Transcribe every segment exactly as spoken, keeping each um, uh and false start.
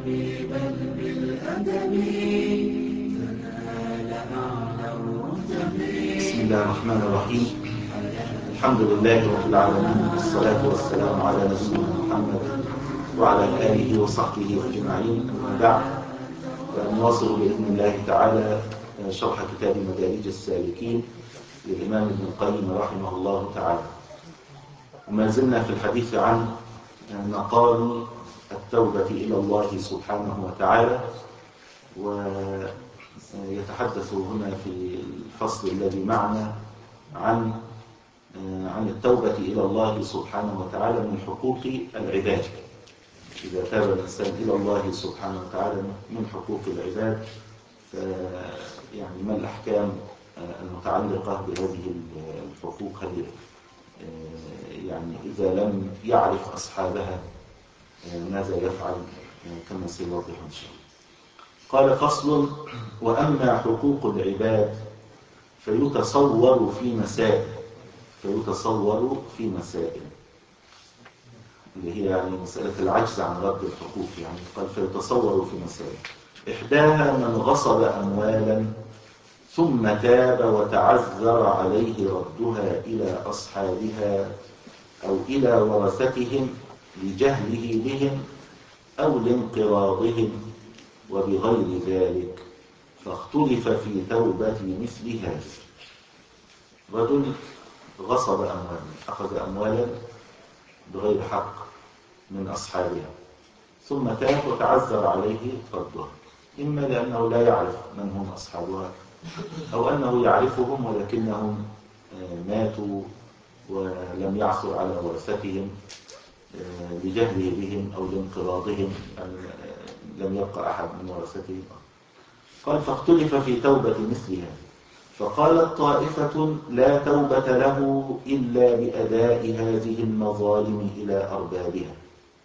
بل بالأدب تنال أعلى الرتب. بسم الله الرحمن الرحيم. الحمد لله رب العالمين، والصلاة والسلام على نبينا محمد وعلى آله وصحبه أجمعين، أما بعد، فنواصل بإذن الله تعالى شرح كتاب مدارج السالكين للإمام ابن القيم رحمه الله تعالى. وما زلنا في الحديث عن مقام التوبة إلى الله سبحانه وتعالى، ويتحدث هنا في الفصل الذي معنا عن عن التوبة إلى الله سبحانه وتعالى من حقوق العباد. إذا تاب الإنسان إلى الله سبحانه وتعالى من حقوق العباد، يعني ما الأحكام المتعلقة بهذه الحقوق؟ هل يعني إذا لم يعرف أصحابها ماذا يفعل؟ كما سيوضح إن شاء الله. قال: فصل: وأما حقوق العباد فيتصور في مسائل فيتصور في مسائل اللي هي يعني مسألة العجز عن رد الحقوق. يعني قال فيتصور في مسائل، إحداها من غصب أموالا ثم تاب وتعذر عليه ردها إلى أصحابها أو إلى ورثتهم لجهله بهم أو لانقراضهم وبغير ذلك، فاختلف في توبة مثل هذا. رجل غصب أموالا، أخذ أموالا بغير حق من أصحابها، ثم تاب وتعذر عليه ردها، إما لأنه لا يعرف من هم أصحابها، أو أنه يعرفهم ولكنهم ماتوا ولم يعثر على ورثتهم لجهله بهم أو لانقراضهم، أن لم يبقى أحد من ورثتهم. قال: فاختلف في توبة مثل هذا، فقالت طائفة: لا توبة له إلا بأداء هذه المظالم إلى أربابها،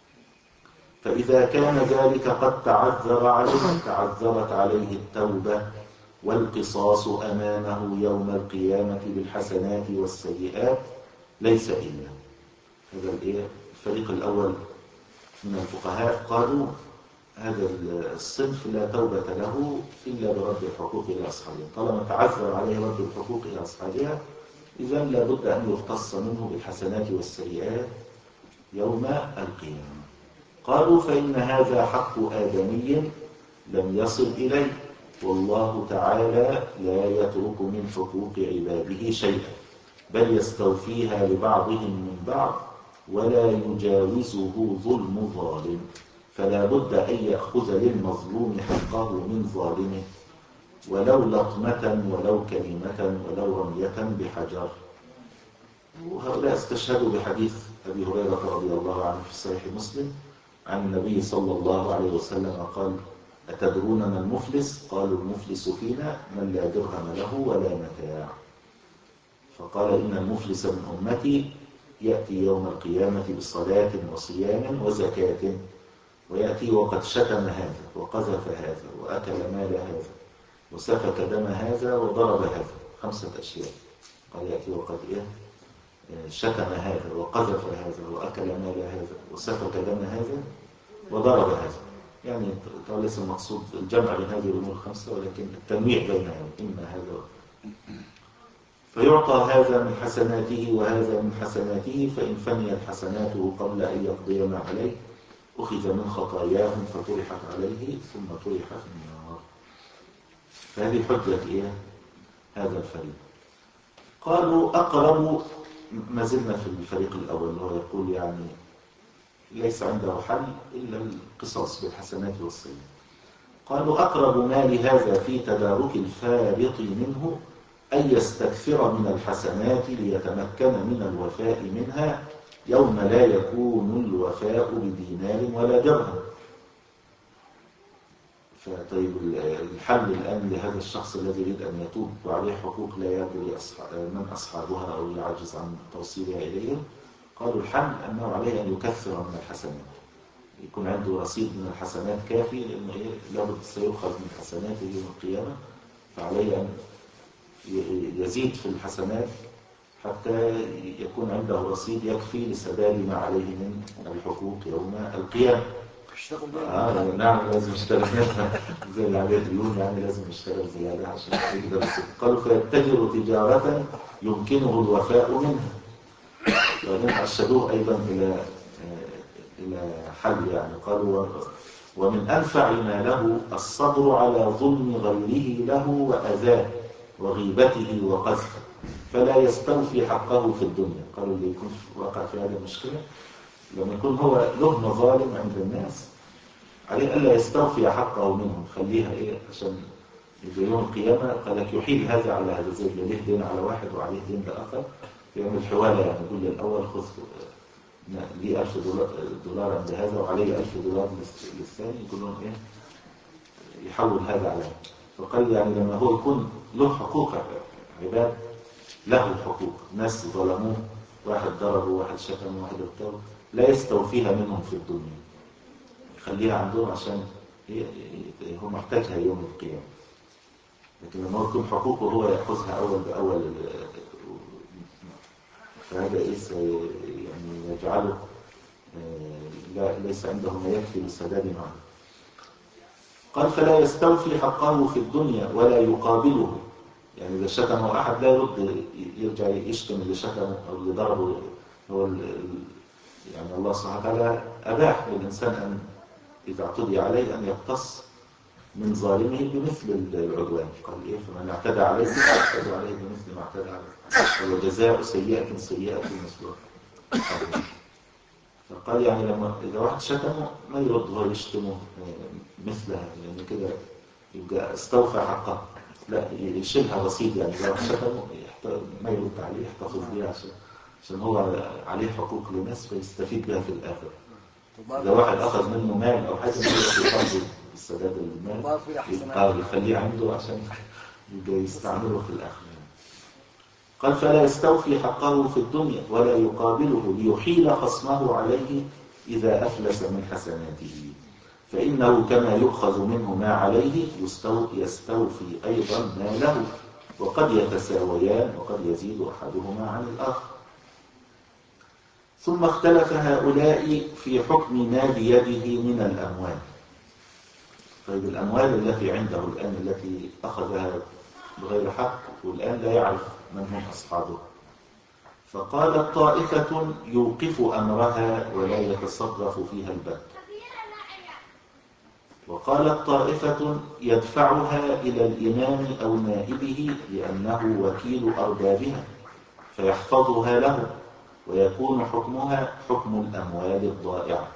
فإذا كان ذلك قد تعذر عليه تعذرت عليه التوبة والقصاص أمامه يوم القيامة بالحسنات والسيئات، ليس إلا. هذا الفريق الأول من الفقهاء قالوا هذا الصنف لا توبة له إلا برد الحقوق إلى أصحابها، طالما تعذر عليه رد الحقوق إلى أصحابها، إذن لابد أن يختص منه بالحسنات والسيئات يوم القيامة. قالوا: فإن هذا حق آدمي لم يصل إليه، والله تعالى لا يترك من حقوق عباده شيئا، بل يستوفيها لبعضهم من بعض، ولا يجاوزه ظلم ظالم، فلا بد أن يأخذ للمظلوم حقه من ظالمه، ولو لطمة ولو كلمة ولو رمية بحجر. وهؤلاء استشهدوا بحديث أبي هريرة رضي الله عنه في صحيح مسلم عن النبي صلى الله عليه وسلم قال: أتدرون ما المفلس؟ قالوا: المفلس فينا من لا درهم له ولا متاع. فقال: إن المفلس من أمتي يأتي يوم القيامة بصلاة وصيام وزكاة، ويأتي وقد شتم هذا وقذف هذا وأكل مال هذا وسفك دم هذا وضرب هذا، خمسة أشياء. قال: يأتي وقد إيه؟ شتم هذا وقذف هذا وأكل مال هذا وسفك دم هذا وضرب هذا. يعني طبعا ليس المقصود الجمع بين هذه الأمور الخمسة، ولكن التنويع بينها، إما هذا. فيعطى هذا من حسناته وهذا من حسناته، فإن فنيت حسناته قبل أن يقضي ما عليه أخذ من خطاياهم فطرحت عليه ثم طرح في النار. فهذه حجة إيه؟ هذا الفريق. قالوا: أقرب، ما زلنا في الفريق الأول، وهو يقول يعني ليس عنده حل إلا القصاص بالحسنات والسيئات. قالوا: أقرب ما لهذا في تدارك الفارط منه أن يستكثر من الحسنات ليتمكن من الوفاء منها يوم لا يكون الوفاء بدينار ولا درهم. فطيب الحل الآن لهذا الشخص الذي يريد أن يتوب وعليه حقوق لا يدري من أصحابها أو يعجز عن توصيلها إليهم. قالوا: الحل أنه عليه أن يكثر من الحسنات، يكون عنده رصيد من الحسنات كافي، لأنه لابد سيؤخذ من حسناته يوم القيامة، فعليه أن يزيد في الحسنات حتى يكون عنده رصيد يكفي لسداد ما عليه من الحقوق يوم القيامة. اه نعم لازم اشتغل زي اللي عليه اليوم، يعني لازم اشتغل زيادة عشان يقدر يصرف. قالوا فيتجر تجارة يمكنه الوفاء منها. وبعدين أرشدوه أيضا إلى إلى حل، يعني قالوا ومن أنفع ما له الصبر على ظلم غيره له وأذاه وغيبته وقذفه، فلا يستوفي حقه في الدنيا. قالوا اللي يكون وقع في هذه المشكلة لما يكون هو له مظالم عند الناس عليه ألا يستوفي حقه منهم، خليها إيه عشان يجي يوم القيامة قال لك يحيل هذا على هذا، زي اللي له دين على واحد وعليه دين لآخر، يعمل حوالة، يعني يقول للأول خذ لي ألف دولار عند هذا وعليه ألف دولار للثاني، يقول لهم إيه يحول هذا عليه. فقال يعني لما هو يكون له حقوق عباد، له حقوق ناس ظلموه، واحد ضربه واحد شتمه واحد اغتابه، لا يستوفيها منهم في الدنيا، يخليها عندهم عشان هو محتاجها يوم القيامة. لكن لما يكون حقوقه هو يأخذها أول بأول، فهذا إيه يعني يجعله لا ليس عنده ما يكفي للسداد معه. قال فلا يستوفي حقه في الدنيا ولا يقابله، يعني إذا شتمه أحد لا يرد يرجع يشتم اللي شتمه أو اللي ضربه. هو يعني الله سبحانه وتعالى أباح للإنسان أن إذا اعتدي عليه أن يقتص من ظالمه بمثل العدوان. قال إيه فمن اعتدى عليه فاعتدوا عليه بمثل ما اعتدى عليه وجزاء سيئة سيئة مثلها. فقال يعني لما إذا واحد شتمه ما يرد هو يشتمه مثلها، لأن كده يبقى استوفى حقه، لا يشيلها رصيد، يعني إذا واحد شتمه ما يرد عليه يحتفظ بها عشان عشان هو عليه حقوق لناس فيستفيد بها في الآخر. إذا واحد أخذ منه مال أو حاجة ما يقدر السداد المال يقدر يخليه عنده عشان يبقى يستعمله في الآخر. قال فلا يستوفي حقه في الدنيا ولا يقابله ليحيل خصمه عليه إذا أفلس من حسناته، فإنه كما يؤخذ منه ما عليه يستوفي أيضا ما له، وقد يتساويان وقد يزيد أحدهما عن الآخر. ثم اختلف هؤلاء في حكم ما بيده من الأموال. طيب الأموال التي عنده الآن التي أخذها بغير حق والآن لا يعرف من هم أصحابه، فقالت طائفة يوقف أمرها ولا يتصرف فيها البت، وقالت طائفة يدفعها إلى الإمام أو نائبه لأنه وكيل أربابها فيحفظها له ويكون حكمها حكم الأموال الضائعة.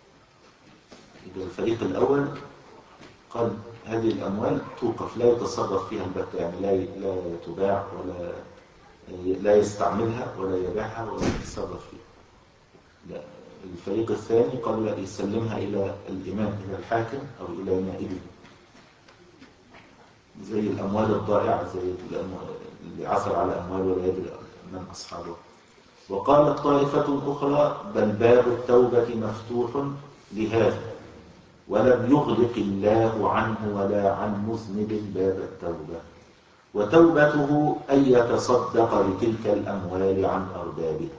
الفريق الأول قال هذه الأموال توقف لا يتصرف فيها البتة، يعني لا لا تباع ولا لا يستعملها ولا يبيعها ولا يتصرف فيها. لا. الفريق الثاني قالوا لا يسلمها إلى الإمام إلى الحاكم أو إلى نائبه، زي الأموال الضائعة زي اللي عثر على أموال ولا يدري من أصحابه. وقالت طائفة أخرى بل باب التوبة مفتوح لهذا ولم يغلق الله عنه ولا عن مذنب باب التوبة، وتوبته أن يتصدق بتلك الأموال عن أربابها،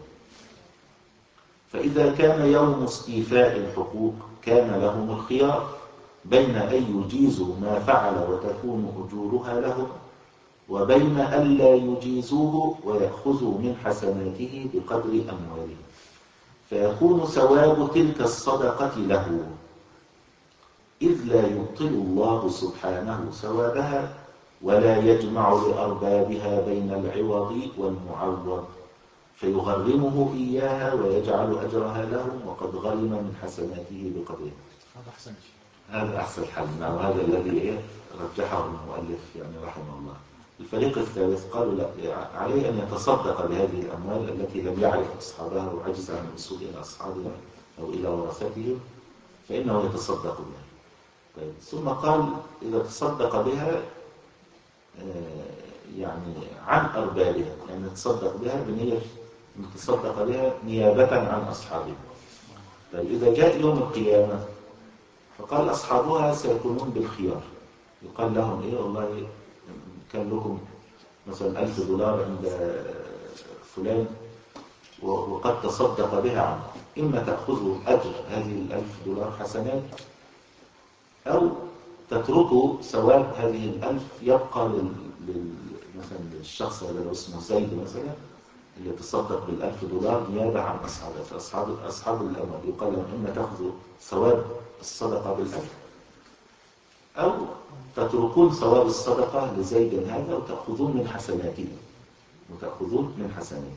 فإذا كان يوم استيفاء الحقوق كان لهم الخيار بين أن يجيزوا ما فعل وتكون أجورها لهم وبين أن لا يجيزوه ويأخذوا من حسناته بقدر أمواله، فيكون ثواب تلك الصدقة له، إذ لا يبطل الله سبحانه ثوابها ولا يجمع لأربابها بين العوض والمعوض فيغرمه إياها ويجعل أجرها لهم وقد غرم من حسناته بقدره. هذا أحسن شيء. هذا أحسن حل، نعم، وهذا الذي رجحه المؤلف يعني رحمه الله. الفريق الثالث قالوا لا، عليه أن يتصدق بهذه الأموال التي لم يعرف أصحابها وعجز عن الوصول إلى أصحابها أو إلى ورثتهم، فإنه يتصدق بها. طيب. ثم قال إذا تصدق بها يعني عن أربابها، يعني يتصدق بها بنية أن يتصدق بها نيابة عن أصحابها. طيب. إذا جاء يوم القيامة فقال أصحابها سيكونون بالخيار، يقال لهم إيه والله كان لكم مثلا ألف دولار عند فلان وقد تصدق بها عنه، إما تأخذوا أجر هذه الألف دولار حسنات، أو تتركوا ثواب هذه الألف يبقى لل... لل... مثلا للشخص اللي لو اسمه زيد مثلا اللي تصدق بالألف دولار نيابة عن أصحابه، أصحاب أصحاب الأموال يقال لهم إما تأخذوا ثواب الصدقة بالألف، أو تتركون ثواب الصدقة لزيد هذا وتأخذون من حسناته وتأخذون من حسناته.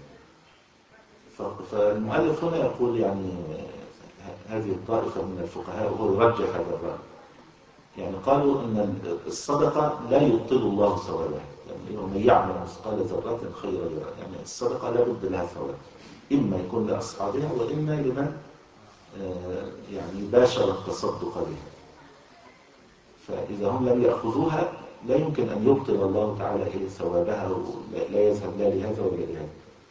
فالمؤلف هنا يقول يعني هذه الطائفة من الفقهاء وهو يرجح هذا الرأي، يعني قالوا أن الصدقة لا يبطل الله ثوابها، يعني ومن يعمل مثقال ذرة خيرا يرى، يعني الصدقة لا بد لها ثواب، إما يكون لأصحابها وإما لمن يعني باشر التصدق بها. فإذا هم لم يأخذوها لا يمكن أن يبطل الله تعالى إلى ثوابها، لا يذهب لا لهذا ولا لهذا.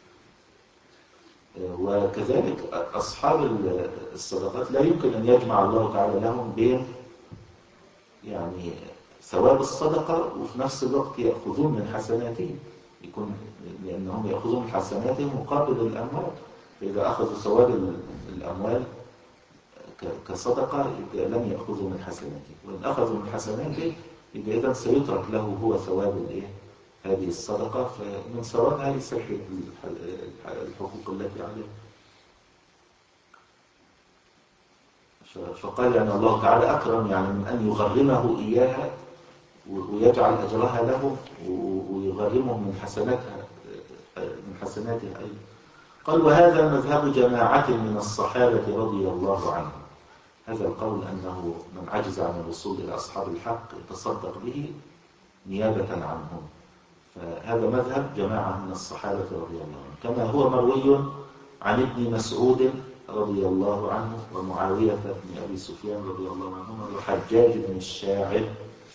وكذلك أصحاب الصدقات لا يمكن أن يجمع الله تعالى لهم بين يعني ثواب الصدقة وفي نفس الوقت يأخذون من حسناتهم، يكون لأنهم يأخذون من حسناتهم مقابل الأموال. فإذا أخذوا ثواب الأموال كصدقة لم يأخذوا من حسناته، وإن أخذوا من حسناته يبقى إذا سيترك له هو ثواب الإيه هذه الصدقة، فمن ثوابها يسدد الحقوق التي عليه. فقال يعني الله تعالى أكرم يعني من أن يغرمه إياها ويجعل أجرها له ويغرمه من حسناتها من حسناتها أيضا. قال وهذا مذهب جماعة من الصحابة رضي الله عنهم. هذا القول أنه من عجز عن الوصول إلى أصحاب الحق يتصدق به نيابة عنهم، فهذا مذهب جماعة من الصحابة رضي الله عنهم، كما هو مروي عن ابن مسعود رضي الله عنه ومعاوية بن أبي سفيان رضي الله عنهما وحجاج بن الشاعر،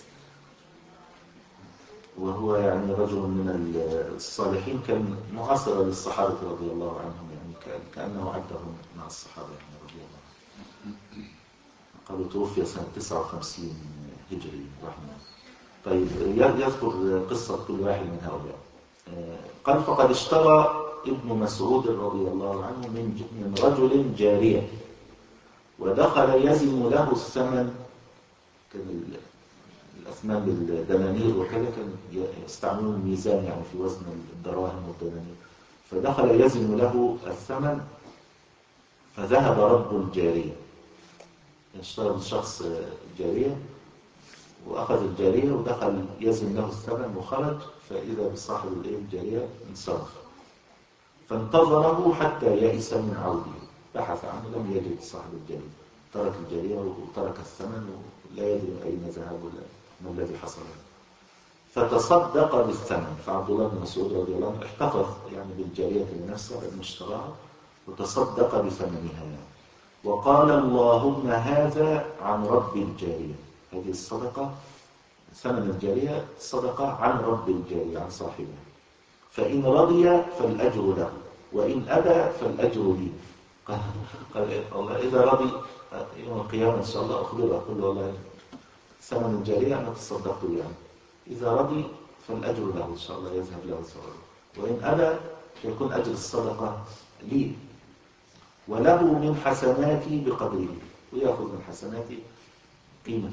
وهو يعني رجل من الصالحين كان معاصرا للصحابة رضي الله عنهم، يعني كأنه عدهم مع الصحابة يعني رضي الله عنهم. قالوا توفي سنة تسعة وخمسين هجري رحمه. طيب يذكر قصة كل واحد من هؤلاء. قال فقد اشترى ابن مسعود رضي الله عنه من رجل جارية ودخل يزن له الثمن، كان الأثمان بالدنانير وكذا كان يستعملون الميزان يعني في وزن الدراهم والدنانير، فدخل يزن له الثمن فذهب رب الجارية، اشترى من شخص جارية وأخذ الجارية ودخل يزن له الثمن وخرج، فإذا بصاحب الجارية انصرف، فانتظره حتى يئس من عوده، بحث عنه لم يجد صاحب الجارية، ترك الجارية وترك الثمن ولا يدري أين ذهب ولا ما الذي حصل، فتصدق بالثمن. فعبد الله بن مسعود رضي الله عنه احتفظ يعني بالجارية لنفسه المشتراها وتصدق بثمنها، وقال اللهم هذا عن رب الجارية، هذه الصدقة ثمن الجارية صدقة عن رب الجارية عن صاحبها، فإن رضي فالأجر له وإن أبى فالأجر لي. قال الله إذا رضي يوم القيامة إن شاء الله أخبره أقول له والله ثمن الجارية أنا تصدقت يعني، إذا رضي فالأجر له إن شاء الله يذهب له ثوابه، وإن أبى فيكون أجر الصدقة لي وله من حسناتي بقدره، ويأخذ من حسناتي قيمة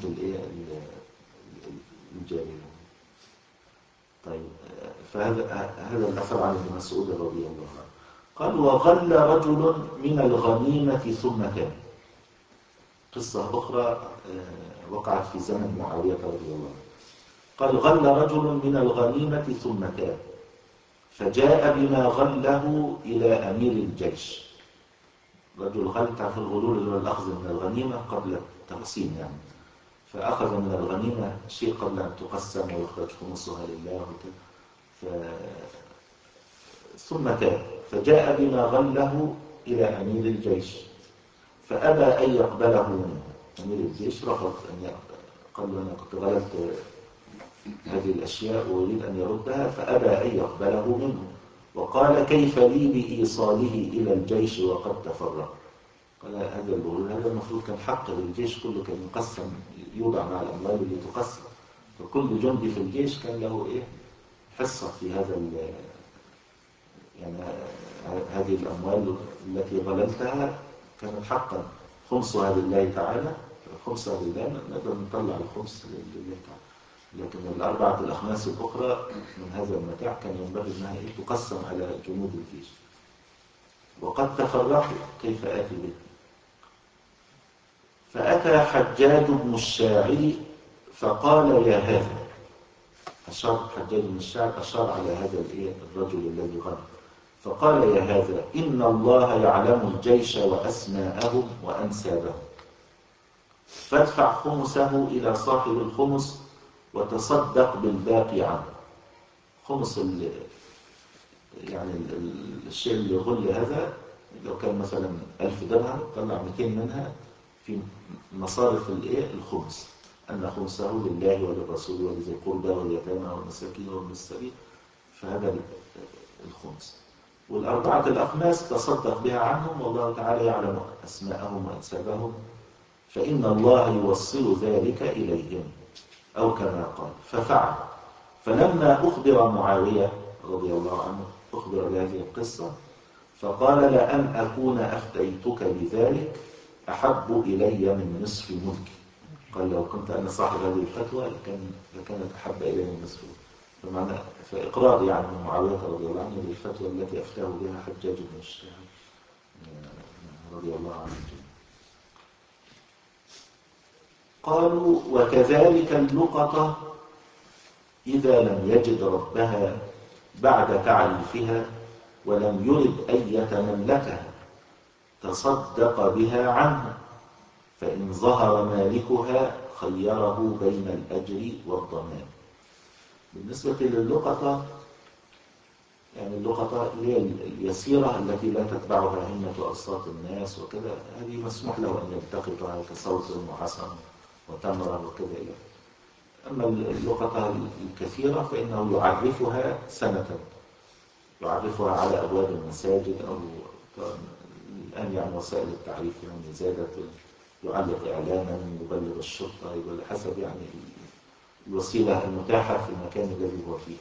الجارية. طيب فهذا هذا الأثر عن ابن مسعود رضي الله عنه. قال وغل رجل من الغنيمة ثم تاب. قصة أخرى وقعت في زمن معاوية رضي الله عنه. قال غل رجل من الغنيمة ثم تاب فجاء بما غله إلى أمير الجيش. رجل غل تعرف الغلول اللي هو الأخذ من الغنيمة قبل التقسيم يعني، فأخذ من الغنيمة شيء قبل أن تقسم ويخرج خمسها لله ف... ثم تاب فجاء بما غله إلى أمير الجيش فأبى أن يقبله منه. أمير الجيش رفض أن يقبل، قال له أنا كنت غلبت هذه الأشياء ويريد أن يردها، فأبى أن يقبله منه وقال كيف لي بإيصاله إلى الجيش وقد تفرق. قال هذا الغلول هذا المفروض كان حق للجيش كله، كان يقسم يوضع مع الأموال اللي تقسم، فكل جندي في الجيش كان له إيه حصة في هذا يعني هذه الأموال التي غللتها كانت حقا خمسها لله تعالى، خمسها لله نقدر نطلع الخمس لله تعالى، لكن الأربعة الأخماس الأخرى من هذا المتاع كان ينبغي أنها تقسم على جنود الجيش. وقد تفرقوا كيف آتي به. فأتى حجاج بن الشاعر فقال يا هذا، أشار حجاج بن الشاعر أشار على هذا الرجل الذي غنى، فقال يا هذا إن الله يعلم الجيش وأسماءهم وأنسابهم، فادفع خمسه إلى صاحب الخمس وتصدق بالباقي عنه. خمس ال يعني ال الشيء اللي غل هذا لو كان مثلا ألف درهم طلع مئتين منها في مصارف الايه الخمس، أن خمسه لله وللرسول ولذي القربى واليتامى والمساكين وابن السبيل، فهذا الخمس. والأربعة الأخماس تصدق بها عنهم، والله تعالى يعلم أسماءهم وأنسابهم، فإن الله يوصل ذلك إليهم، أو كما قال. ففعل. فلما أخبر معاوية رضي الله عنه أخبر بهذه القصة، فقال لأن أكون أفتيتك بذلك أحب إلي من نصف ملكي. قال لو كنت أنا صاحب هذه الفتوى لكان لكانت أحب إلي من نصف ملكي. فمعنى فإقرار يعني من معاوية رضي الله عنه بالفتوى التي أفتاه بها حجاج بن الشاعر رضي الله عنه. قالوا وكذلك اللقطة إذا لم يجد ربها بعد تعريفها ولم يرد أن يتملكها تصدق بها عنه، فإن ظهر مالكها خيره بين الأجر والضمان. بالنسبة للقطة يعني اللقطة هي اليسيرة التي لا تتبعها همة أصوات الناس وكذا، هذه مسموح له أن يلتقطها كصوت وحسن وتمرة وكذا إلى. أما اللقطة الكثيرة فإنه يعرفها سنة، يعرفها على أبواب المساجد، أو الآن يعني وسائل التعريف يعني زادت، يعلق إعلاما، يبلغ الشرطة، يبلغ حسب يعني الوسيلة المتاحة في المكان الذي هو فيه.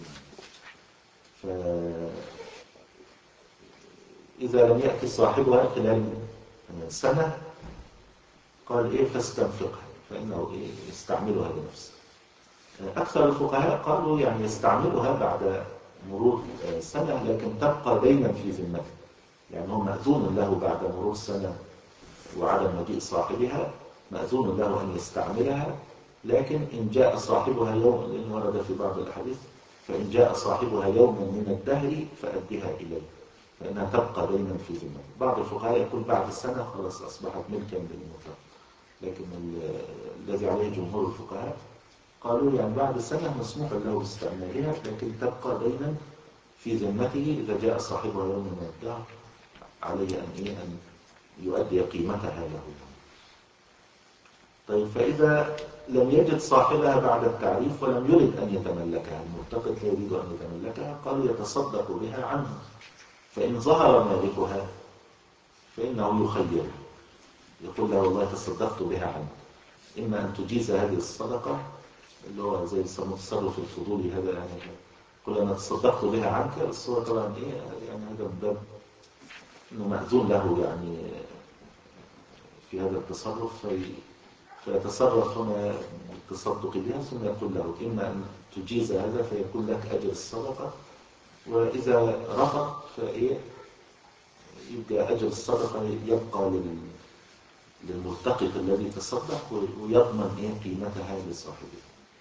فإذا لم يأتي صاحبها خلال سنة قال إيه فاستنفقها، فإنه إيه يستعملها لنفسه. أكثر الفقهاء قالوا يعني يستعملها بعد مرور سنة، لكن تبقى دينا في ذمته، يعني هو مأذون له بعد مرور سنة وعدم مجيء صاحبها، مأذون له أن يستعملها، لكن إن جاء صاحبها يوم، لأنه ورد في بعض الأحاديث، فإن جاء صاحبها يوما من الدهر فأدها إليه، فإنها تبقى دينا في ذمته. بعض الفقهاء يقول بعد السنة خلاص أصبحت ملكا بالمطلق، لكن الذي عليه جمهور الفقهاء قالوا يعني بعد سنة مسموح له باستعمالها، لكن تبقى دينا في ذمته. إذا جاء صاحبها يوم من الدهر عليه أن إيه أن يؤدي قيمتها له. طيب فإذا لم يجد صاحبها بعد التعريف ولم يرد أن يتملكها، الملتقط لا يريد أن يتملكها، قالوا يتصدق بها عنه، فإن ظهر مالكها فإنه يخير، يقول له والله تصدقت بها عنه، إما أن تجيز هذه الصدقة اللي هو زي التصرف الفضولي هذا، يعني يقول أنا تصدقت بها عنك، بس هو طبعا إيه يعني هذا من باب إنه مأذون له يعني في هذا التصرف، في فيتصرف هنا بالتصدق بها، ثم يقول له إما أن تجيز هذا فيكون لك أجر الصدقة، وإذا رفض فإيه يبقى أجر الصدقة يبقى للملتقط الذي تصدق، ويضمن إيه قيمتها لصاحبه.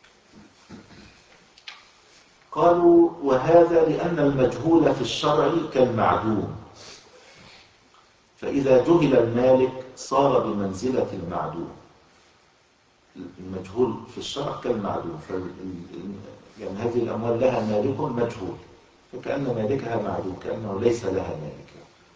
قالوا وهذا لأن المجهول في الشرع كالمعدوم، فإذا جهل المالك صار بمنزلة المعدوم. المجهول في الشرع كالمعدوم، يعني هذه الأموال لها مالك مجهول، فكأن مالكها معدوم، كأنه ليس لها مالك.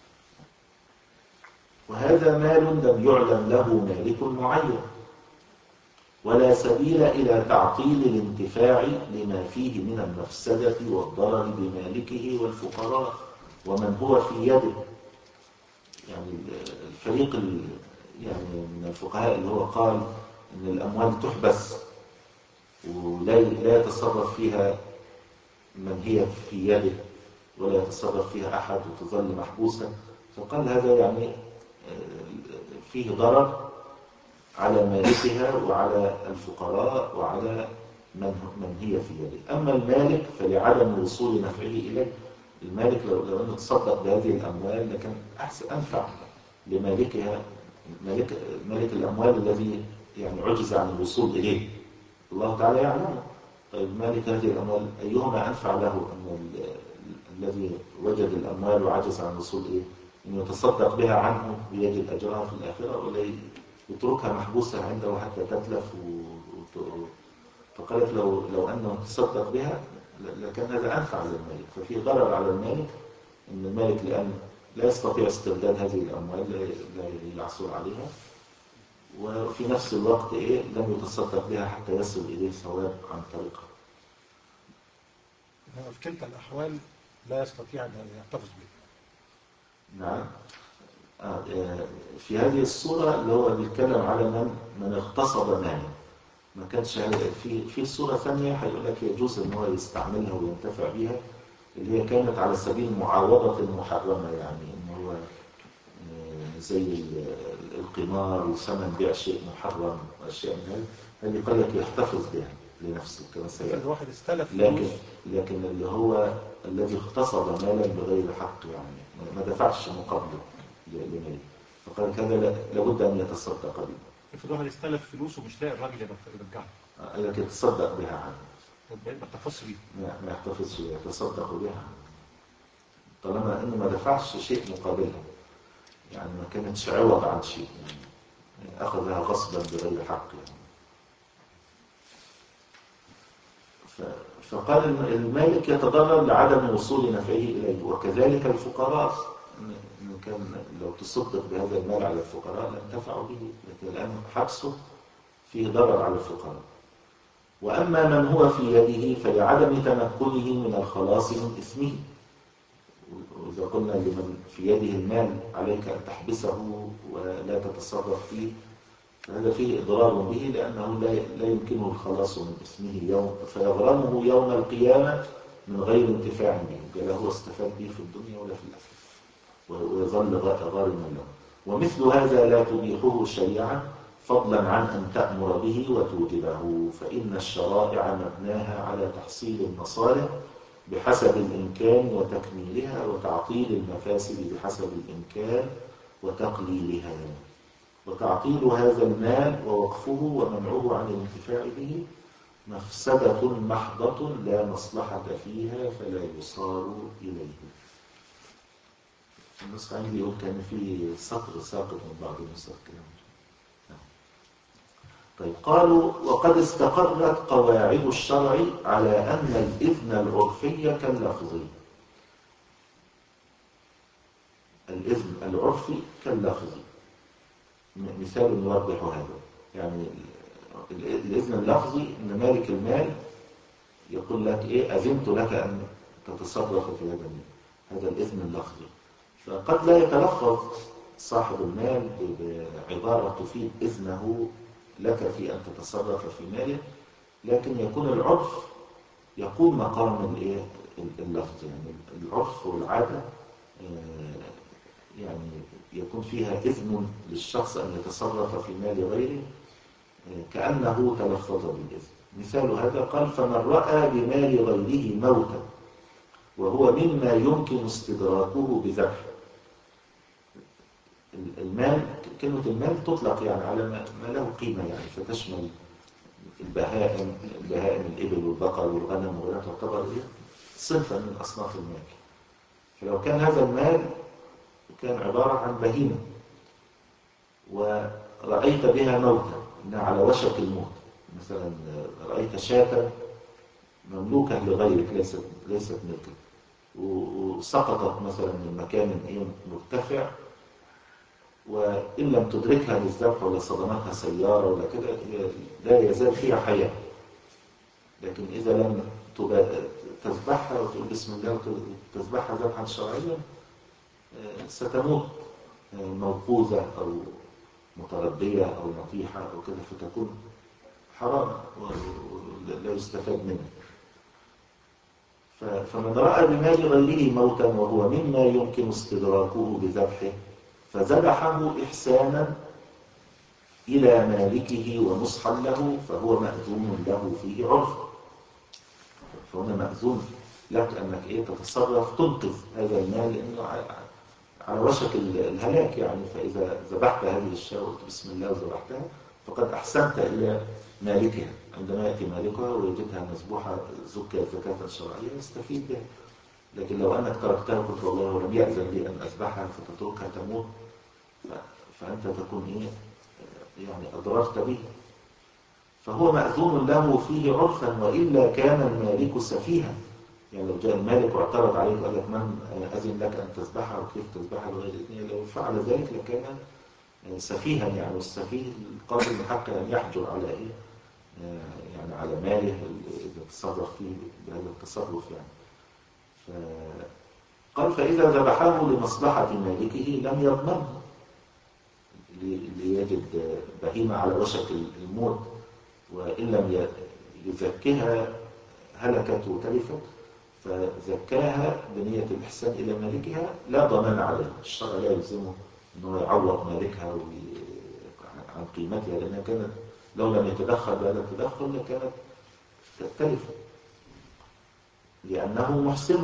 وهذا مال لم يعلم له مالك معين، ولا سبيل إلى تعطيل الانتفاع لما فيه من المفسدة والضرر بمالكه والفقراء ومن هو في يده. يعني الفريق يعني من الفقهاء اللي هو قال إن الأموال تحبس ولا لا يتصرف فيها من هي في يده، ولا يتصرف فيها أحد وتظل محبوسة، فقال هذا يعني فيه ضرر على مالكها وعلى الفقراء وعلى من من هي في يده. أما المالك فلعدم وصول نفعه إليه. المالك لو لو أنه تصدق بهذه الأموال لكن أحسن أنفع لمالكها، مالك مالك الأموال الذي يعني عجز عن الوصول إليه، الله تعالى يعلمه. طيب مالك هذه الأموال أيهما أنفع له، أن الذي وجد الأموال وعجز عن الوصول إليه أن يتصدق بها عنه ويجد أجرها في الآخرة، ولا يتركها محبوسة عنده حتى تتلف و... فقالت لو لو أنه تصدق بها لكان هذا أنفع للمالك. ففي ضرر على المالك أن المالك لأن لا يستطيع استرداد هذه الأموال، لا يحصل عليها، وفي نفس الوقت إيه لم يتصدق بها حتى يصل إليه ثواب عن طريقها. في كلتا الأحوال لا يستطيع أن يحتفظ به. نعم. آه في هذه الصورة اللي هو بيتكلم على من من اغتصب ماله، ما كانش في في صورة ثانية هيقول لك يجوز ان هو يستعملها وينتفع بها، اللي هي كانت على سبيل معاوضة المحرمة، يعني ان هو زي القمار وثمن بيع شيء محرم واشياء من هذه، هذه قال لك يحتفظ بها لنفسه كما سيأتي. الواحد استلف لكن لكن اللي هو الذي اغتصب مالا بغير حق، يعني ما دفعش مقابله لماله، فقال هذا لابد ان يتصدق به. افرض واحد استلف فلوس ومش لاقي الراجل يرجعها، قال لك يتصدق بها عنه، ما يحتفظش بيها، ما يحتفظش بها، يتصدق بها طالما انه ما دفعش شيء مقابلها، يعني ما كانتش عوض عن شيء، يعني اخذها غصبا بغير حق يعني. فقال المالك يتضرر لعدم وصول نفعه إليه، وكذلك الفقراء، إن كان لو تصدق بهذا المال على الفقراء لانتفعوا به، لكن الآن حبسه فيه ضرر على الفقراء. وأما من هو في يده فلعدم تمكنه من الخلاص من إثمه. وإذا قلنا لمن في يده المال عليك أن تحبسه ولا تتصرف فيه، فهذا فيه إضرار به، لأنه لا يمكنه الخلاص من اسمه يوم، فيغرمه يوم القيامة من غير انتفاع به، لا هو استفاد به في الدنيا ولا في الآخرة، ويظل غارما له. ومثل هذا لا تبيحه الشريعة، فضلا عن أن تأمر به وتوجبه، فإن الشرائع مبناها على تحصيل المصالح بحسب الإمكان وتكميلها، وتعطيل المفاسد بحسب الإمكان وتقليلها. وتعطيل هذا المال ووقفه ومنعه عن الانتفاع به مفسدة محضة لا مصلحة فيها فلا يصار إليه. النسخة عندي يقول كان في سطر ساقط من بعض النسخ كلام. طيب قالوا وقد استقرت قواعد الشرع على أن الإذن العرفي كاللفظي. الإذن العرفي كاللفظي، مثال يوضح هذا. يعني الإذن اللفظي إن مالك المال يقول لك إيه أذنت لك أن تتصرف في هذا المال، هذا الإذن اللفظي. فقد لا يتلفظ صاحب المال بعبارة تفيد إذنه لك في أن تتصرف في ماله، لكن يكون العرف يقوم مقام اللفظ. يعني العرف والعادة يعني يكون فيها إذن للشخص أن يتصرف في مال غيره كأنه تلفظ بالإذن. مثال هذا قال فمن رأى بمال غيره موتا وهو مما يمكن استدراكه بذبح. المال، كلمة المال تطلق يعني على ما له قيمة، يعني فتشمل البهائم البهائم الإبل والبقر والغنم وغيرها، تعتبر صنفا من أصناف المال. فلو كان هذا المال كان عبارة عن بهيمة ورأيت بها موتا، إنها على وشك الموت، مثلا رأيت شاة مملوكة لغيرك ليست ليست ملكك، وسقطت مثلا من مكان مرتفع، وإن لم تدركها بالذبح ولا صدمتها سيارة ولا كده لا يزال فيها حياة، لكن إذا لم تذبحها وتقول بسم الله وتذبحها ذبحا شرعيا ستموت موقوذة أو متردية أو نطيحة أو كده، فتكون حرام ولا يستفاد منه. فمن رأى بمال غيره موتا وهو مما يمكن استدراكه بذبحه فذبحه إحسانا إلى مالكه ونصحا له فهو مأذون له فيه عرفا. فهنا مأذون لك أنك إيه تتصرف تنقذ هذا المال لأنه على وشك الهلاك يعني. فإذا ذبحت هذه الشاة وقلت بسم الله وذبحتها فقد أحسنت إلى مالكها. عندما يأتي مالكها ويجدها مذبوحة زكاة زكاة شرعية يستفيد بها. لكن لو أنك تركتها قلت والله ولم يأذن لي أن أذبحها فتتركها تموت فأنت تكون إيه يعني أضررت به. فهو مأذون له فيه عرفا وإلا كان المالك سفيها. يعني لو جاء المالك واعترض عليك وقال لك من أذن لك أن تذبحها وكيف تذبحها بغير إذنه، لو فعل ذلك لكان سفيها يعني. والسفيه القادر من حقه أن يحجر على إيه يعني على ماله إذا تصرف فيه بهذا التصرف يعني. قال فإذا ذبحه لمصلحة مالكه لم يضمنه. ليجد بهيمة على وشك الموت وإن لم يزكها هلكت وتلفت، فزكاها بنية الإحسان إلى مالكها لا ضمان عليه. الشرع لا يلزمه أنه يعوض مالكها عن قيمتها، لأنها كانت لو لم يتدخل بهذا التدخل لكانت تلفت لأنه محسن.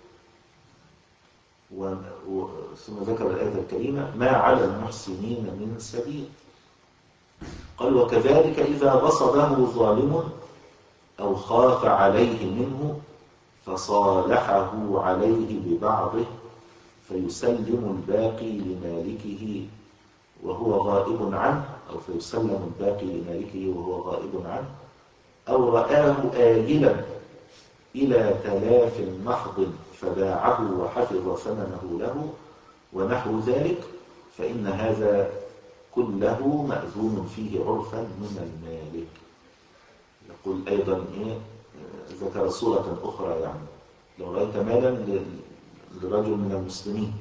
و... و... ثم ذكر الآية الكريمة ما على المحسنين من سبيل. قال وكذلك إذا غصبه ظالم أو خاف عليه منه فصالحه عليه ببعضه فيسلم الباقي لمالكه وهو غائب عنه، أو فيسلم الباقي لمالكه وهو غائب عنه، أو رآه آجلا إلى تلاف محض فباعه وحفظ ثمنه له ونحو ذلك، فإن هذا كله مأذون فيه عرفا من المالك. يقول أيضا إيه ذكر صورة أخرى يعني لو رأيت مالا لرجل من المسلمين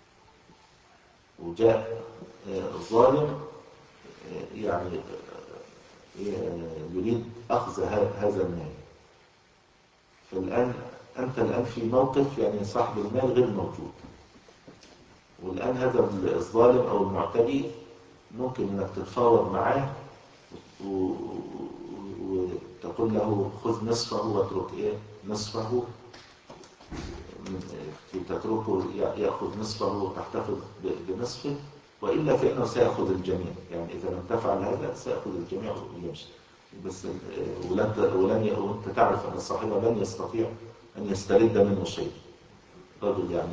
وجاء ظالم يعني يريد أخذ هذا المال، فالآن أنت الآن في موقف يعني صاحب المال غير موجود، والآن هذا الظالم أو المعتدي ممكن أنك تتفاوض معاه وتقول له خذ نصفه واترك إيه نصفه، تتركه يأخذ نصفه وتحتفظ بنصفه، وإلا فإنه سيأخذ الجميع. يعني إذا لم تفعل هذا سيأخذ الجميع ويمشي. بس ولن ولن وأنت تعرف أن صاحبه لن يستطيع أن يسترد منه شيء. رجل يعني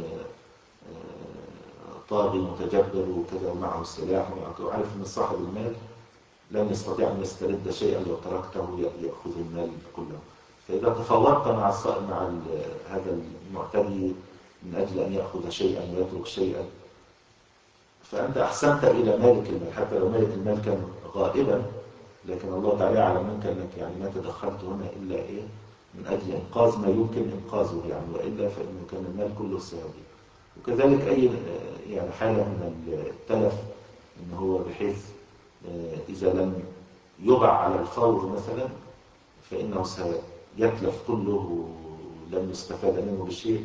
طاغي متجبر وكذا ومعه السلاح وعارف أن صاحب المال لن يستطيع أن يسترد شيئا لو تركته يأخذ المال كله. فإذا تفاوضت مع مع هذا المعتدي من أجل أن يأخذ شيئا ويترك شيئا فأنت أحسنت إلى مالك المال، حتى لو مالك المال كان غائبا، لكن الله تعالى يعلم منك أنك يعني ما تدخلت هنا إلا إيه من أجل إنقاذ ما يمكن إنقاذه يعني، وإلا فإنه كان المال كله سيهدي. وكذلك أي يعني حالة من التلف إن هو بحيث إذا لم يبع على الفور مثلا فإنه سيتلف كله ولن يستفاد منه بشيء،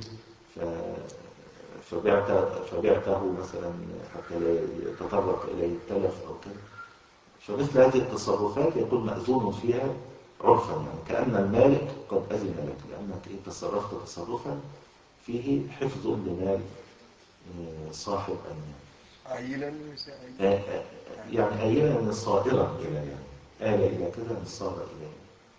فبعته, فبعته مثلا حتى لا يتطرق إليه التلف أو كذا. فمثل هذه التصرفات يقول مأذون فيها عرفا، يعني كأن المالك قد أذن لك لأنك إيه تصرفت تصرفا فيه حفظ لمال صاحب المال. عيلا يعني أيلا صائرا إلى يعني آل إلى كذا صار إليه،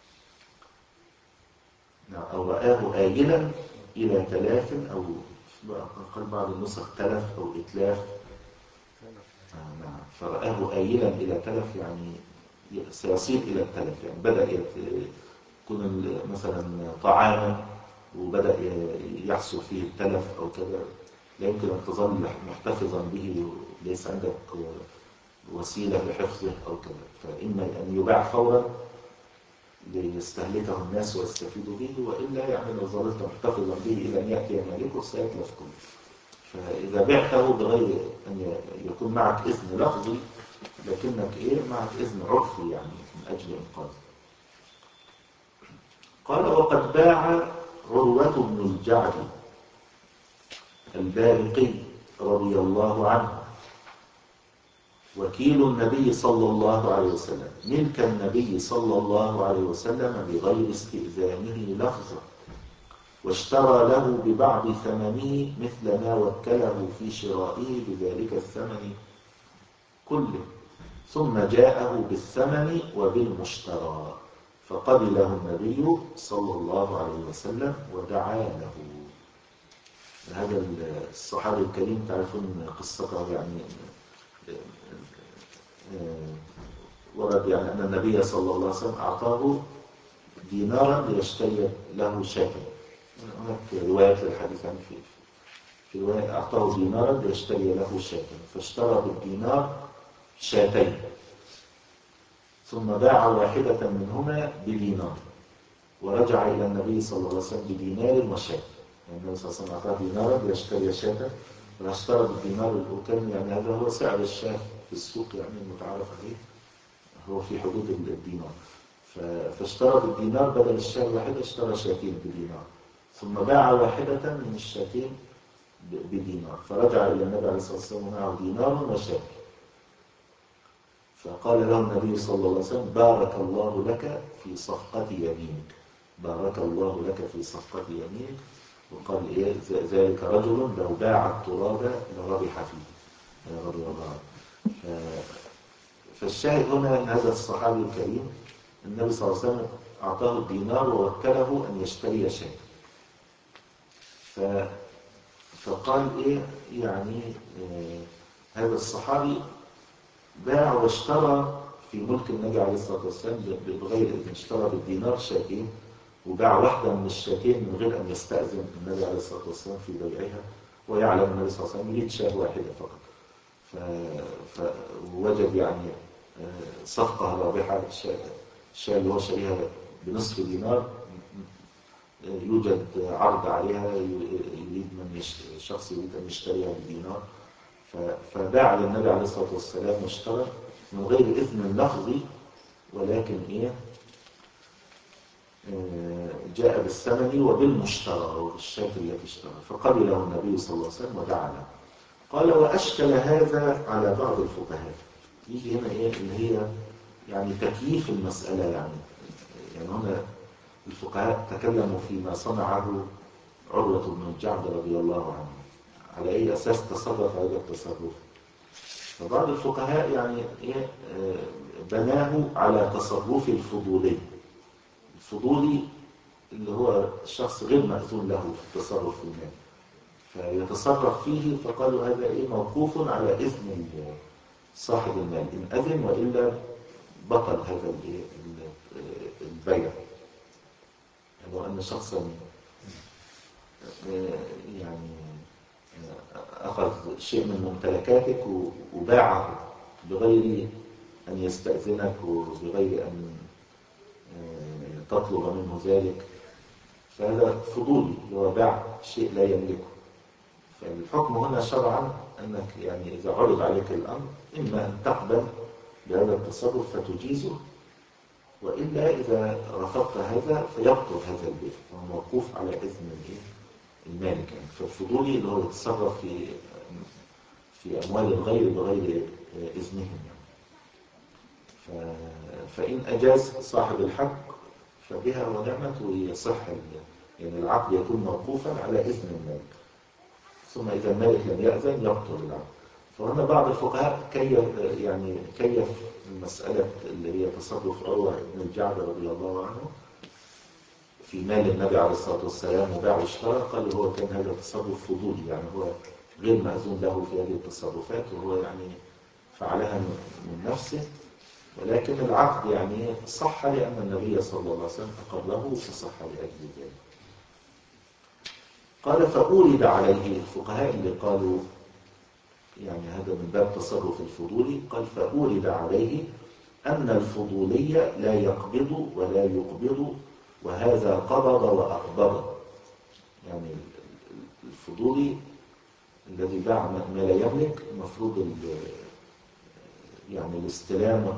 أو رآه آيلا إلى تلاف، أو قال بعض النسخ تلف أو إتلاف. نعم. فرآه آيلا إلى تلف يعني سيصير إلى التلف، يعني بدأ يكون مثلا طعاما وبدأ يحصل فيه التلف أو كذا، لا يمكن أن تظل محتفظا به وليس عندك وسيلة لحفظه أو كذا، فإما أن يباع فورا ليستهلكه الناس ويستفيدوا به، وإلا يعني لو ظلت محتفظا به إلى أن يأتي مالكه سيتلف كله. فإذا بعته بغير أن يكون معك إذن لفظي لكنك إيه معك إذن عرفي يعني من أجل إنقاذه. قال وقد باع عروة بن الجعد البارقي رضي الله عنه وكيل النبي صلى الله عليه وسلم ملك النبي صلى الله عليه وسلم بغير استئذانه لفظا، واشترى له ببعض ثمنه مثل ما وكله في شرائه بذلك الثمن كله، ثم جاءه بالثمن وبالمشترى فقبله النبي صلى الله عليه وسلم ودعا له. هذا الصحابي الكريم تعرفون قصته، يعني ورد يعني أن النبي صلى الله عليه وسلم أعطاه دينارا ليشتري له شاة. هناك روايات للحديث عن في في رواية أعطاه دينارا ليشتري له شاة، فاشترى بالدينار شاتين ثم باع واحدة منهما بدينار، ورجع إلى النبي صلى الله عليه وسلم بدينار وشاة. يعني النبي صلى الله عليه وسلم أعطاه دينارا ليشتري شاة، فاشترى بالدينار الأوكان، يعني هذا هو سعر الشاة في السوق يعني المتعارف عليه، هو في حدود الدينار. فاشترى بالدينار بدل الشاة الواحدة اشترى شاتين بدينار، ثم باع واحدة من الشاتين بدينار، فرجع إلى النبي عليه الصلاة والسلام معه دينار وشاة، فقال له النبي صلى الله عليه وسلم بارك الله لك في صفقة يمينك، بارك الله لك في صفقة يمينك. وقال إيه ذلك رجل لو باع التراب لربح فيه رضي الله عنه. فالشاهد هنا أن هذا الصحابي الكريم النبي صلى الله عليه وسلم أعطاه الدينار ووكله أن يشتري شيء، ف... فقال إيه يعني آه هذا الصحابي باع واشترى في ملك النبي عليه الصلاة والسلام بغير إذن، اشترى بالدينار شاتين وباع واحدة من الشاتين من غير أن يستأذن النبي عليه الصلاة والسلام في بيعها، ويعلم النبي صلى الله عليه وسلم يريد شاة واحدة فقط، فوجد يعني صفقة رابحة. الشاة اللي هو شاريها بنصف دينار يوجد عرض عليها، يريد من شخص يريد أن يشتريها بدينار، فباع للنبي عليه الصلاة والسلام واشترى من غير إذن لفظي، ولكن إيه جاء بالثمن وبالمشترى وبالشاة التي اشترى، فقبله النبي صلى الله عليه وسلم ودعا له. قال وأشكل هذا على بعض الفقهاء. يجي هنا إيه اللي هي يعني تكييف المسألة، يعني يعني هنا الفقهاء تكلموا فيما صنعه عروة بن الجعد رضي الله عنه على أي أساس تصرف هذا التصرف. فبعض الفقهاء يعني إيه بناه على تصرف الفضولي. الفضولي اللي هو الشخص غير مأذون له في التصرف في المال فيتصرف فيه، فقالوا هذا إيه موقوف على إذن صاحب المال إن أذن، وإلا بطل هذا البيع. لو أن شخصا يعني أخذ شيء من ممتلكاتك وباعه بغير أن يستأذنك وبغير أن تطلب منه ذلك، فهذا فضولي، هو باع شيء لا يملكه. فالحكم هنا شرعا أنك يعني إذا عرض عليك الأمر إما أن تقبل بهذا التصرف فتجيزه، وإلا إذا رفضت هذا فيبطل هذا البيع، وهو موقوف على إذن المالك. يعني فالفضولي اللي هو يتصرف في في أموال الغير بغير إذنهم يعني. فإن أجاز صاحب الحق فبها ونعمت ويصح، يعني العقد يكون موقوفا على إذن المالك، ثم إذا المالك لم يأذن يبطل العقد. فهنا بعض الفقهاء كيف يعني كيف المسألة اللي هي تصرف عروة بن الجعد رضي الله عنه في مال النبي عليه الصلاة والسلام وباع واشترى، قال هو كان هذا تصرف فضولي، يعني هو غير مأذون له في هذه التصرفات، وهو يعني فعلها من نفسه، ولكن العقد يعني صح لأن النبي صلى الله عليه وسلم أقره فصح لأجل ذلك. قال فأورد عليه الفقهاء اللي قالوا يعني هذا من باب تصرف الفضولي، قال فأورد عليه أن الفضولي لا يقبض ولا يقبض، وهذا قبض وأقبض. يعني الفضولي الذي باع ما لا يملك المفروض يعني الاستلام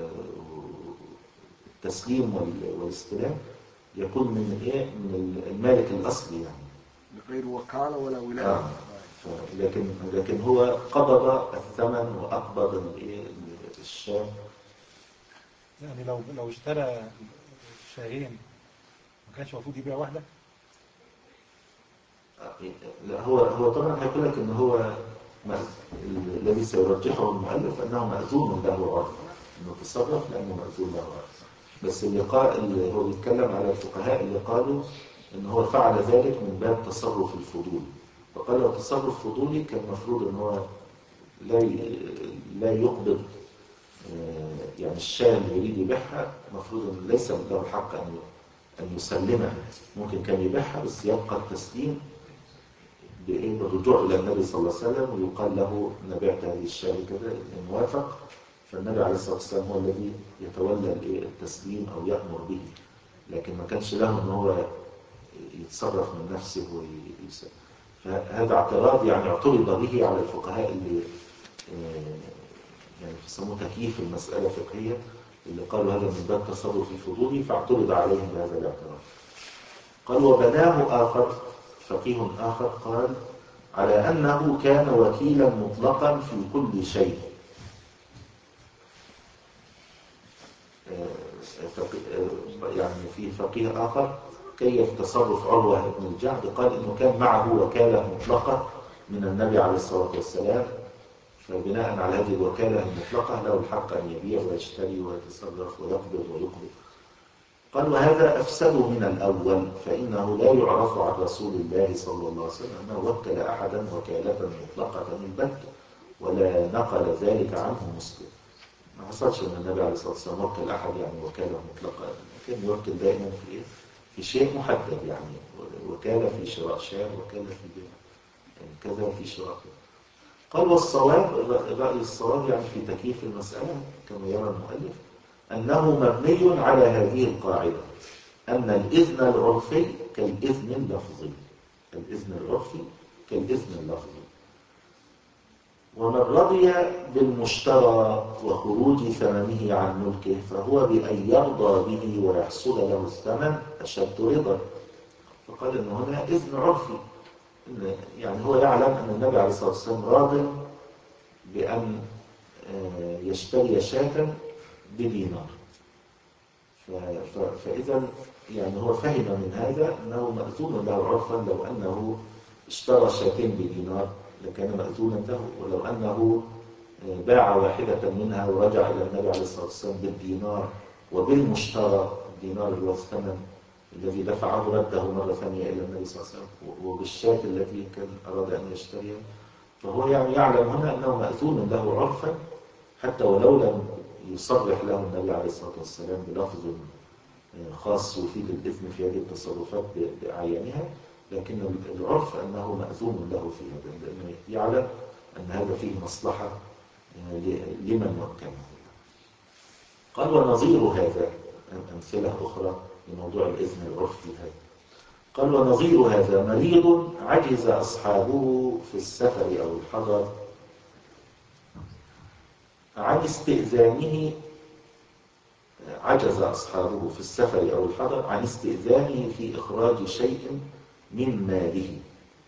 والتسليم والاستلام يكون من ايه من المالك الاصلي، يعني غير وكالة ولا ولاية. آه. لكن لكن هو قبض الثمن وأقبض الإيه الشاة. يعني لو لو اشترى شاهين ما كانش المفروض يبيع واحدة؟ لا، هو هو طبعا هيقول لك ان هو الذي سيرجحه المؤلف انه مأذون له عرفا، انه تصرف لانه مأذون له عرفا. بس اللي قال اللي هو بيتكلم على الفقهاء اللي قالوا ان هو فعل ذلك من باب تصرف الفضول، فقال لو تصرف فضولي كان المفروض ان هو لا لا يقبض يعني الشاة اللي يريد يبيعها، المفروض ان ليس له الحق ان ان يسلمها، ممكن كان يبيعها بس يبقى التسليم بالرجوع إلى النبي صلى الله عليه وسلم ويقال له أنا بعت هذه الشاة كذا إن وافق، فالنبي عليه الصلاة والسلام هو الذي يتولى التسليم أو يأمر به، لكن ما كانش له أن هو يتصرف من نفسه ويسلم. فهذا اعتراض يعني اعترض به على الفقهاء اللي يعني يسموه تكييف المسألة فقهية، اللي قالوا هذا من باب تصرف الفضولي، فاعترض عليهم بهذا الاعتراض. قال وبناه آخر فقيه آخر قال على أنه كان وكيلا مطلقا في كل شيء. يعني في فقيه آخر كيف تصرف عروة بن الجعد، قال إنه كان معه وكالة مطلقة من النبي عليه الصلاة والسلام، فبناء على هذه الوكالة المطلقة له الحق أن يبيع ويشتري ويتصرف ويقبض ويقبض. قال وهذا أفسد من الأول، فإنه لا يعرف عن رسول الله صلى الله عليه وسلم أنه وكل أحدا وكالة مطلقة البت، ولا نقل ذلك عنه مسلم. ما حصلش أن النبي عليه الصلاة والسلام وكل أحد يعني وكالة مطلقة، كان يوكل دائما في في شيء محدد، يعني وكالة في شراء شاة، وكالة في بيع كذا في شراء. قال والصواب، الرأي الصواب يعني في تكييف المسألة كما يرى المؤلف، أنه مبني على هذه القاعدة، أن الإذن العرفي كالإذن اللفظي، الإذن العرفي كالإذن اللفظي. ومن رضي بالمشترى وخروج ثمنه عن ملكه فهو بأن يرضى به ويحصل له الثمن أشد رضا. فقال إن هنا إذن عرفي، يعني هو يعلم أن النبي عليه الصلاة والسلام راض بأن يشتري شاة بدينار، فإذا يعني هو فهم من هذا أنه مأذون له عرفا، لو أنه اشترى شاتين بدينار لكان مأذونا له، ولو أنه باع واحدة منها ورجع إلى النبي عليه الصلاة والسلام بالدينار وبالمشترى، الدينار اللي هو الثمن الذي دفعه رده مرة ثانية إلى النبي صلى الله عليه وسلم، وبالشاة التي كان أراد أن يشتريها، فهو يعني يعلم هنا أنه مأذون له عرفا، حتى ولو لم يصرح له النبي عليه الصلاة والسلام بلفظ خاص يفيد الإذن في هذه التصرفات بأعيانها، لكن العرف أنه مأذون له في هذا، لأنه يعلم أن هذا فيه مصلحة لمن وكله. قال ونظير هذا أمثلة أخرى لموضوع الإذن العرفي هذا. قال ونظير هذا مريض عجز أصحابه في السفر أو الحضر عن استئذانه، عجز أصحابه في السفر أو الحضر عن استئذانه في إخراج شيء من ماله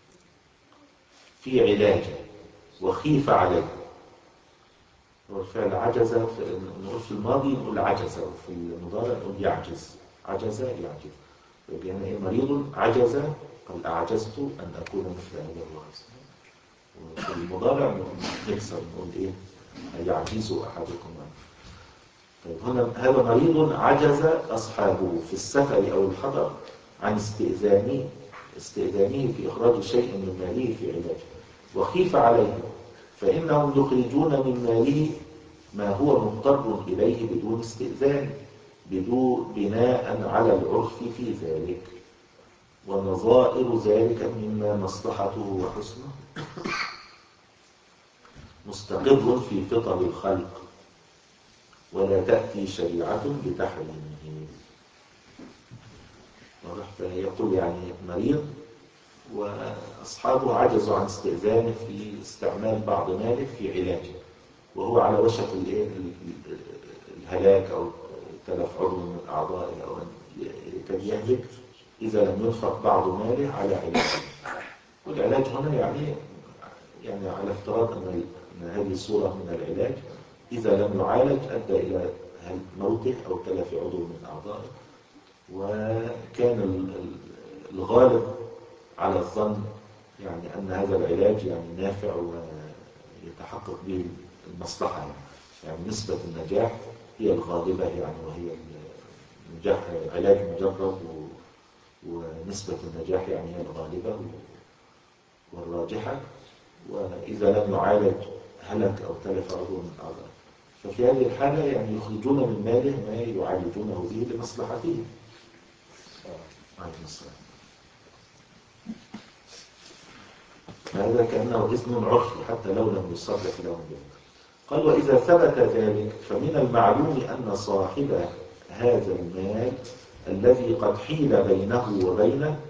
في علاجه وخيف عليه. والفعل عجز نقول في الماضي نقول عجز، وفي المضارع نقول يعجز، عجز يعجز. يعني إيه مريض عجز، قال أعجزت أن أكون مثل هذا الرجل. وفي المضارع نكسر نقول إيه يعجز أحدكم. طيب هنا هذا مريض عجز أصحابه في السفر أو الحضر عن استئذانه استئذانه في إخراج شيء من ماله في علاجه وخيف عليه، فإنهم يخرجون من ماله ما هو مضطر إليه بدون استئذان، بدون بناء على العرف في ذلك، ونظائر ذلك مما مصلحته وحسنه مستقر في فطر الخلق، ولا تأتي شريعة بتحريمه. يقول يعني مريض وأصحابه عجزوا عن استئذانه في استعمال بعض ماله في علاجه، وهو على وشك الهلاك أو تلف عضو من أعضائه أو كان يهلك إذا لم ينفق بعض ماله على علاجه. والعلاج هنا يعني يعني على افتراض أن هذه صورة من العلاج إذا لم يعالج أدى إلى موته أو تلف عضو من أعضائه. وكان الغالب على الظن يعني أن هذا العلاج يعني نافع ويتحقق به المصلحة، يعني, يعني نسبة النجاح هي الغالبة، يعني وهي النجاح علاج مجرد، ونسبة النجاح يعني هي الغالبة والراجحة. وإذا لم يعالج هلك أو تلف عضو من أعضائه، ففي هذه الحالة يعني يخرجون من ماله ما يعالجونه به لمصلحته. عليه السلام. هذا كأنه إذن عرفي حتى لو لم يصرح لهم به. قال: وإذا ثبت ذلك فمن المعلوم أن صاحب هذا المال الذي قد حيل بينه وبينه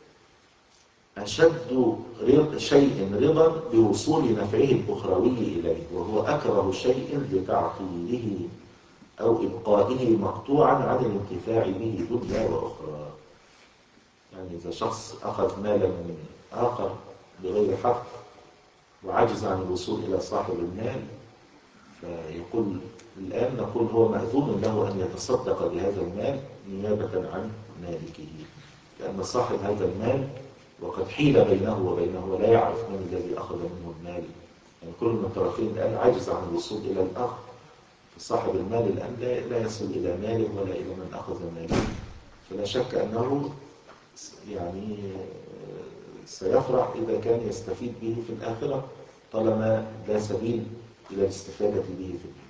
أشد شيء رضا بوصول نفعه الأخروي إليه، وهو أكره شيء لتعطيله أو إبقائه مقطوعا عن الانتفاع به دنيا وأخرى. يعني إذا شخص أخذ مالا من آخر بغير حق وعجز عن الوصول إلى صاحب المال، فيقول الآن نقول هو مأذون له أن يتصدق بهذا المال نيابة عن مالكه، لأن صاحب هذا المال وقد حيل بينه وبينه ولا يعرف من الذي أخذ منه المال. يعني كل من الطرفين الآن عجز عن الوصول إلى الآخر، فصاحب المال الآن لا يصل إلى ماله ولا إلى من أخذ ماله. فلا شك أنه يعني سيفرح إذا كان يستفيد به في الآخرة، طالما لا سبيل إلى الاستفادة به في الدنيا.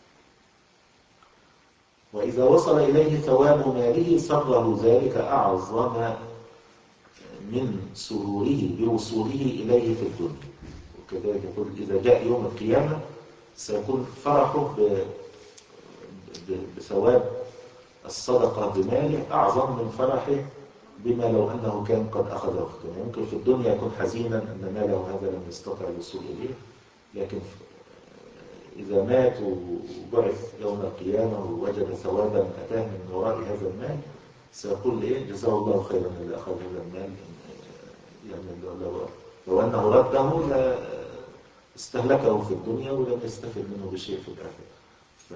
وإذا وصل إليه ثواب ماله سره ذلك أعظم من سروره بوصوله إليه في الدنيا. وكذلك يقول: إذا جاء يوم القيامة سيكون فرحه بثواب الصدقة بماله أعظم من فرحه بما لو أنه كان قد أخذ وقته. يعني يمكن في الدنيا يكون حزينا أن ماله هذا لم يستطع الوصول إليه، لكن إذا مات وبعث يوم القيامة ووجد ثوابا أتاه من وراء هذا المال سيقول: إيه جزاه الله خيرا اللي أخذ هذا المال. يعني لو, لو أنه رده لا استهلكه في الدنيا ولم يستفد منه بشيء في الآخرة. ف...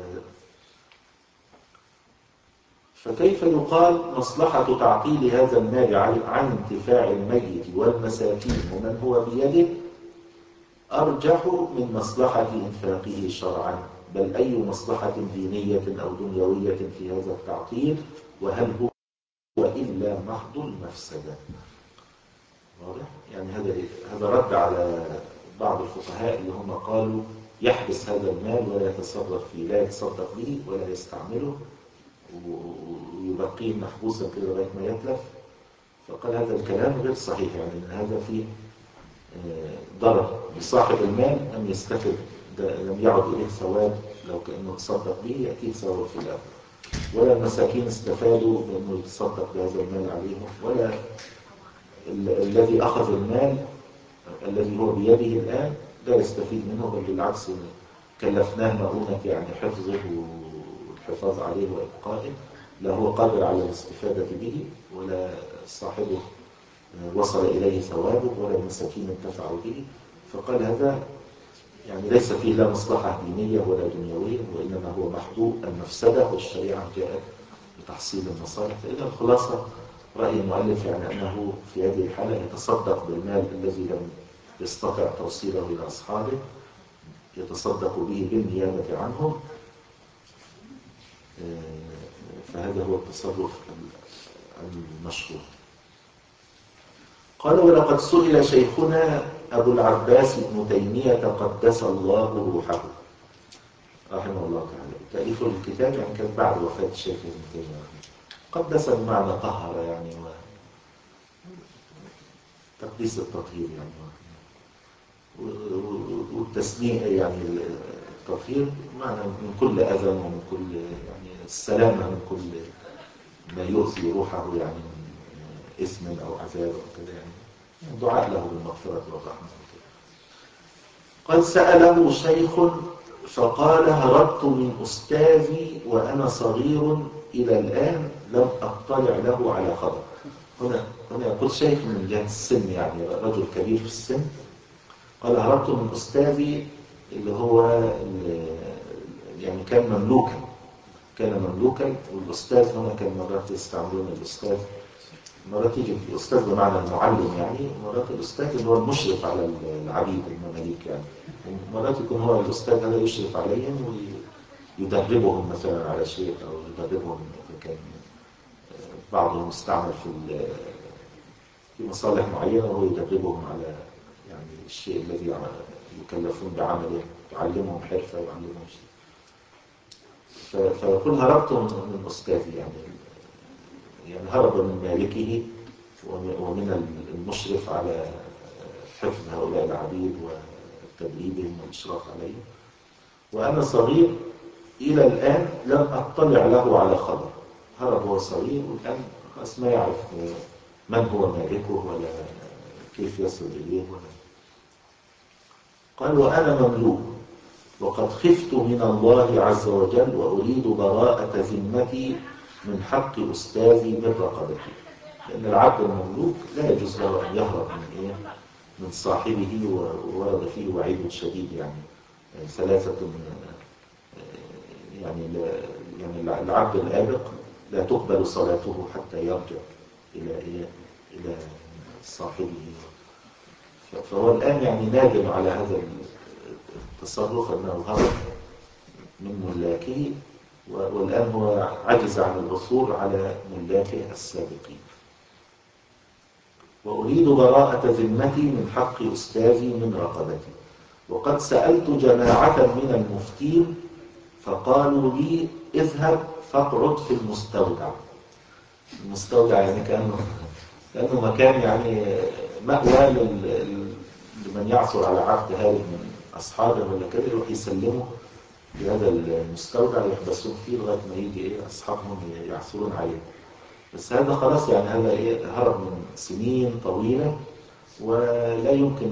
فكيف يقال مصلحة تعطيل هذا المال عن انتفاع الميت والمساكين ومن هو بيده أرجح من مصلحة إنفاقه شرعا؟ بل أي مصلحة دينية أو دنيوية في هذا التعطيل؟ وهل هو إلا محض المفسدة؟ واضح؟ يعني هذا هذا رد على بعض الفقهاء اللي هم قالوا يحبس هذا المال ولا يتصرف فيه، لا يتصدق به ولا يستعمله ويبقيه محبوسا كده لغايه ما يتلف. فقال هذا الكلام غير صحيح، يعني ان هذا فيه ضرر بصاحب المال ان يستفد، لم يعد اليه ثواب لو كانه تصدق به ياتيه ثواب في الاخره، ولا المساكين استفادوا بانه يتصدق بهذا المال عليهم، ولا الذي اخذ المال الذي هو بيده الان لا يستفيد منه، بل بالعكس كلفناه مؤونة يعني حفظه والحفاظ عليه وإبقائه، لا هو قادر على الاستفادة به ولا صاحبه وصل إليه ثوابه ولا المساكين انتفعوا به. فقال هذا يعني ليس فيه لا مصلحة دينية ولا دنيوية، وإنما هو محبوب المفسدة، والشريعة جاءت بتحصيل المصالح. فإذا الخلاصة رأي المؤلف يعني أنه في هذه الحالة يتصدق بالمال الذي لم يستطع توصيله إلى أصحابه، يتصدق به بالنيابة عنهم، فهذا هو التصرف المشروع. قال: ولقد سئل شيخنا أبو العباس ابن تيمية قدس الله روحه رحمه الله تعالى، تأليف الكتاب يعني كان بعد وفاة الشيخ ابن تيمية، قدس بمعنى طهر يعني تقديس التطهير يعني، والتسمية يعني التطهير معنى من كل أذى ومن كل يعني السلامة من كل ما يؤذي روحه يعني من إثم أو عذاب أو كذا، يعني دعاء له بالمغفرة والرحمة. قد سأله شيخ فقال: هربت من أستاذي وأنا صغير إلى الآن لم أطلع له على خبر. هنا هنا يقول شيخ من جهة السن، يعني رجل كبير في السن. قال هربت من أستاذي اللي هو اللي يعني كان مملوكا، كان مملوكا. والأستاذ هنا كان مرات يستعملون الأستاذ، مرات يجي الأستاذ بمعنى المعلم يعني، مرات الأستاذ اللي هو المشرف على العبيد المماليك يعني، مرات يكون هو الأستاذ هذا يشرف عليهم ويدربهم مثلا على شيء، أو يدربهم إذا كان بعضهم استعمل في في مصالح معينة وهو يدربهم على يعني الشيء الذي يكلفون بعمله، يعلمهم حرفة ويعلمهم شيء. فيقول هربت من أستاذي يعني، يعني هرب من مالكه ومن المشرف على حفظ هؤلاء العبيد وتدريبهم والإشراف عليهم، وأنا صغير إلى الآن لم أطلع له على خبر. هرب وهو صغير والآن خلاص ما يعرف من هو مالكه ولا كيف يصل إليه ولا. قال وأنا مملوك وقد خفت من الله عز وجل وأريد براءة ذمتي من حق أستاذي من رقبتي. لأن العبد المملوك لا يجوز له أن يهرب من إيه؟ من صاحبه، وورد فيه وعيد شديد يعني ثلاثة يعني يعني العبد الآبق لا تقبل صلاته حتى يرجع إلى إيه؟ إلى صاحبه. فهو الآن يعني نادم على هذا التصرف أنه هرب من ملاكه، والآن هو عجز عن الوصول على ملاكه السابقين. وأريد براءة ذمتي من حق أستاذي من رقبتي، وقد سألت جماعة من المفتين فقالوا لي اذهب فاقعد في المستودع. المستودع يعني كأنه كأنه مكان يعني مأوى لمن يعثر على عبد هارب من أصحابه ولا كده، يروح يسلمه في هذا المستودع يحبسون فيه لغاية ما يجي إيه أصحابهم يعثرون عليه. بس هذا خلاص يعني هذا إيه هرب من سنين طويلة، ولا يمكن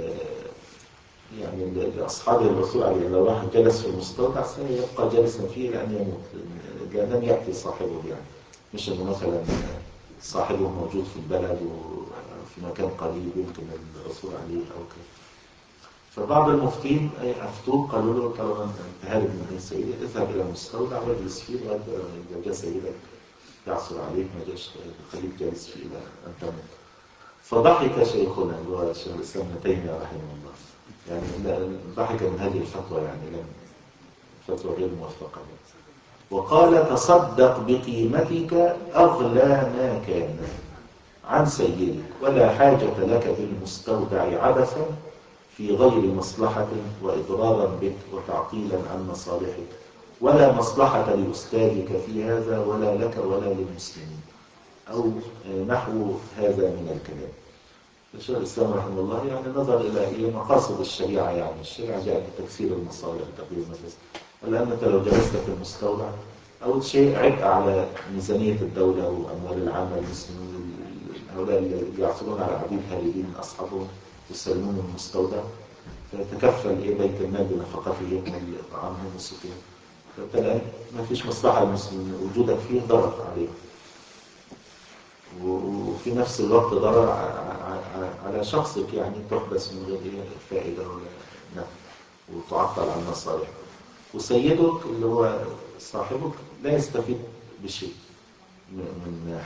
يعني لأصحابه الوصول عليه. لو راح جلس في المستودع سيبقى جالسا فيه لأن يموت، لأن يأتي صاحبه يعني، مش أنه مثلا صاحبه موجود في البلد وفي مكان قريب يمكن الوصول عليه أو كده. فبعض المفتين أفتوه قالوا له طالما أنت هارب من بين سيدك اذهب إلى المستودع واجلس فيه لغاية إذا جاء سيدك يعصر عليك ما جاش خليك جالس فيه إلى أن تموت. فضحك شيخنا اللي هو شيخ الإسلام ابن تيمية رحمه الله، يعني ضحك من هذه الفتوى، يعني لم فتوى غير موفقة. وقال تصدق بقيمتك أغلى ما كان عن سيدك، ولا حاجة لك بالمستودع عبثا في غير مصلحة وإضرارا بك وتعطيلا عن مصالحك، ولا مصلحة لأستاذك في هذا ولا لك ولا للمسلمين، أو نحو هذا من الكلام. الشيخ الإسلام رحمه الله يعني نظر إلى مقاصد الشريعة، يعني الشريعة جاءت لتكسير المصالح وتقليل المفاسد، ولأن أنت لو جلست في المستودع أول شيء عبء على ميزانية الدولة وأموال العامة المسلمين، هؤلاء اللي يعثرون على عبيد هاربين من أصحابهم يسلمون من المستودع، فتكفل إيه بيت المال بنفقتهم وطعامهم وسكنهم. فأنت الآن ما فيش مصلحة للمسلمين، وجودك فيه ضرر عليهم، وفي نفس الوقت ضرر على شخصك، يعني تحبس من غير فائدة ولا نفع وتعطل عن مصالحك. وسيدك اللي هو صاحبك لا يستفيد بشيء من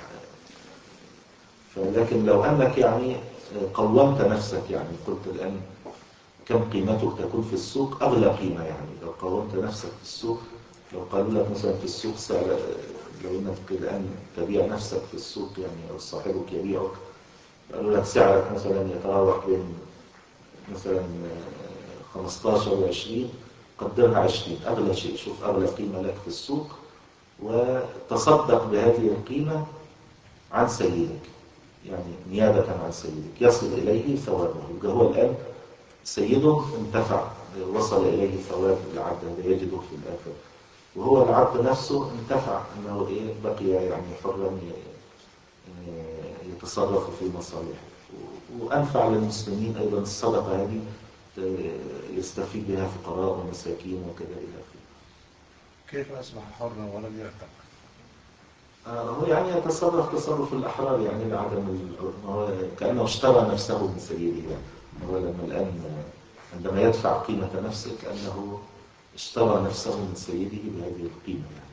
فلكن لو أنك يعني قومت نفسك، يعني قلت الآن كم قيمتك تكون في السوق أغلى قيمة، يعني لو قومت نفسك في السوق، لو قالوا لك مثلا في السوق سعر، لو انك الآن تبيع نفسك في السوق يعني أو صاحبك يبيعك، قالوا لك سعرك مثلا يتراوح بين مثلا خمستاشر وعشرين، قدرها عشرين أغلى شيء، شوف أغلى قيمة لك في السوق وتصدق بهذه القيمة عن سيدك، يعني نيابة عن سيدك يصل إليه ثوابه. يبقى هو الآن سيده انتفع، وصل إليه ثواب العبد هذا يجده في الآخرة، وهو العبد نفسه انتفع أنه إيه بقي يعني حرا يتصرف في مصالحه، وأنفع للمسلمين أيضا. الصدقة هذه يستفيد بها فقراء ومساكين وكذا إلى آخره. كيف أصبح حرا ولم يعتق؟ هو يعني يتصرف تصرف الأحرار، يعني لعدم هو كأنه اشترى نفسه من سيده، يعني هو لما الآن عندما يدفع قيمة نفسه كأنه اشترى نفسه من سيده بهذه القيمة يعني.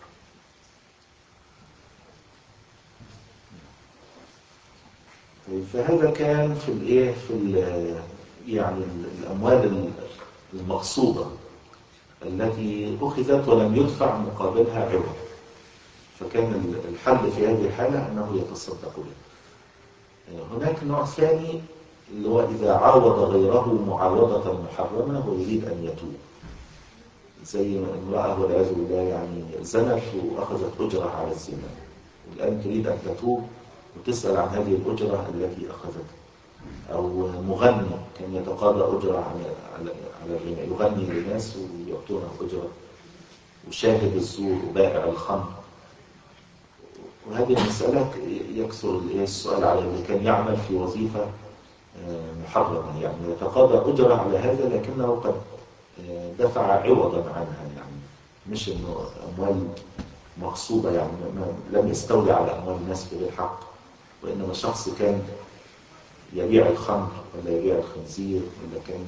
فهذا كان في الايه في يعني الاموال المغصوبه التي اخذت ولم يدفع مقابلها عوض، فكان الحل في هذه الحاله انه يتصدق بها. هناك نوع ثاني اللي هو اذا عاوض غيره معاوضه محرمه ويريد ان يتوب، زي امراه والعياذ بالله يعني زنت واخذت اجره على الزنا، والان تريد ان تتوب وتسأل عن هذه الأجرة التي أخذتها. أو مغني كان يتقاضى أجرة على على الغناء، يغني للناس ويعطونه أجرة، وشاهد الزور وبائع الخمر. وهذه المسألة يكثر السؤال على اللي كان يعمل في وظيفة محرمة، يعني يتقاضى أجرة على هذا لكنه قد دفع عوضا عنها، يعني مش إنه أموال مغصوبة، يعني لم يستولي على أموال الناس بغير حق، وإنما شخص كان يبيع الخمر ولا يبيع الخنزير ولا كان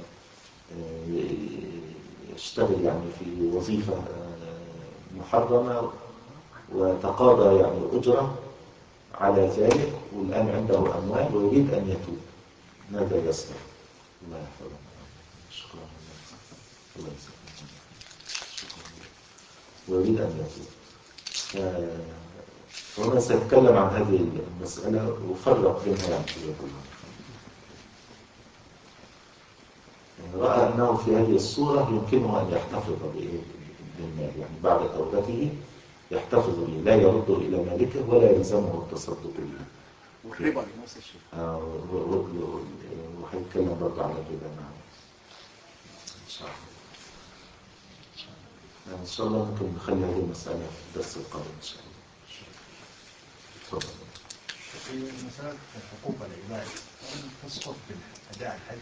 يشتغل يعني في وظيفة محرمة وتقاضى يعني أجرة على ذلك، والآن عنده أموال ويريد أن يتوب، ماذا يصنع؟ الله يحفظه. شكرا الله يسلمك. ويريد أن يتوب. فهنا سيتكلم عن هذه المسألة وفرق بينها يعني في الله. يعني رأى أنه في هذه الصورة يمكنه أن يحتفظ بالمال، يعني بعد توبته يحتفظ به، لا يرد إلى مالكه ولا يلزمه التصدق به. والربا نفس الشيء. آه وهيتكلم برضه على الربا معه إن شاء الله. يعني إن شاء الله ممكن نخلي هذه المسألة في الدرس القادم إن شاء الله. تفضل. في مسألة حقوق العباد تسقط بأداء الحج؟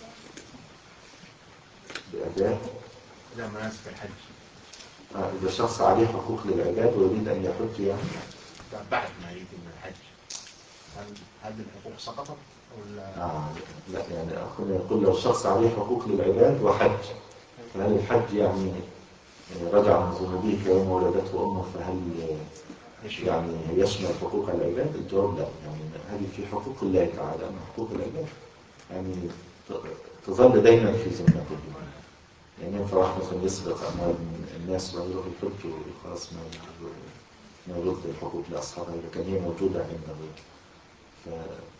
بأداء؟ لا، مناسك الحج. آه إذا شخص عليه حقوق للعباد ويريد أن يحج يعني؟ بعد ما يجي من الحج، هل هذه الحقوق سقطت ولا؟ آه لا، يعني أخونا يقول لو شخص عليه حقوق للعباد وحج، فهل الحج يعني رجع من ذنوبه كيوم ولدته أمه، فهل يعني يشمل حقوق العباد؟ الجواب لا، يعني هذه في حقوق الله تعالى، أما حقوق العباد يعني تظل دائما في ذمته. يعني ينفع واحد مثلا يسرق أموال الناس ويروح يحج وخلاص ما ما يرد الحقوق لأصحابها إذا كان هي موجودة عنده. ف...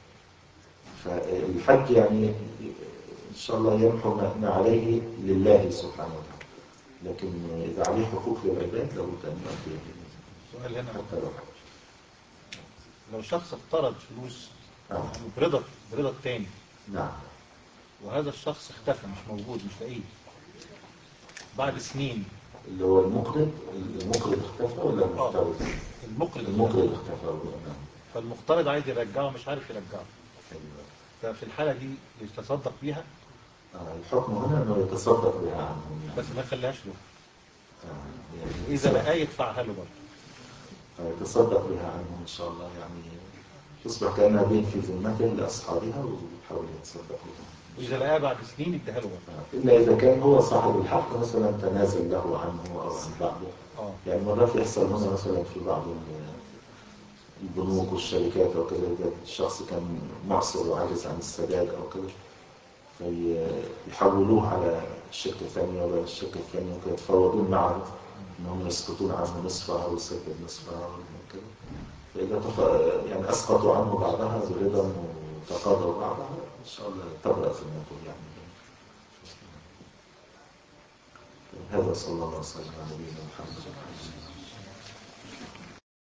فالحج يعني إن شاء الله يمحو ما عليه لله سبحانه وتعالى، لكن إذا عليه حقوق للعباد لابد أن يؤدي. سؤال هنا، حتى لو حج. لو شخص اقترض فلوس آه. برضا برضا التاني، نعم، وهذا الشخص اختفى مش موجود مش لاقيه بعد سنين، اللي هو المقرض المقرض اختفى ولا المقترض؟ المقرض المقرض اختفى. نعم. فالمقترض عايز يرجعه مش عارف يرجعه، أيوة. ففي الحالة دي يتصدق بيها؟ آه الحكم هنا أنه يتصدق بها عنه يعني. بس ما خلاهاش له، آه يعني وإذا لقاه يدفعها له برضه. آه يتصدق بها عنه إن شاء الله، يعني تصبح كأنها بين في ذمته لأصحابها ويحاول يتصدق بها. وإذا لقاه بعد سنين اديها له برضه. آه إلا إذا كان هو صاحب الحق مثلا تنازل له عنه أو عن بعضه. آه. يعني مرات يحصل هنا مثلا في بعض البنوك والشركات أو كده، إذا الشخص كان معسر وعاجز عن السداد أو كده فيحولوه على الشركة الثانية ولا الشركة الثانية وكده، يتفاوضون معه أنهم يسقطون عنه نصفها ويسدد نصفها وكده. فإذا تف... يعني أسقطوا عنه بعضها برضا وتقاضوا بعضها إن شاء الله تبرأ ذمته يعني. هذا صلى الله عليه وسلم على نبينا محمد.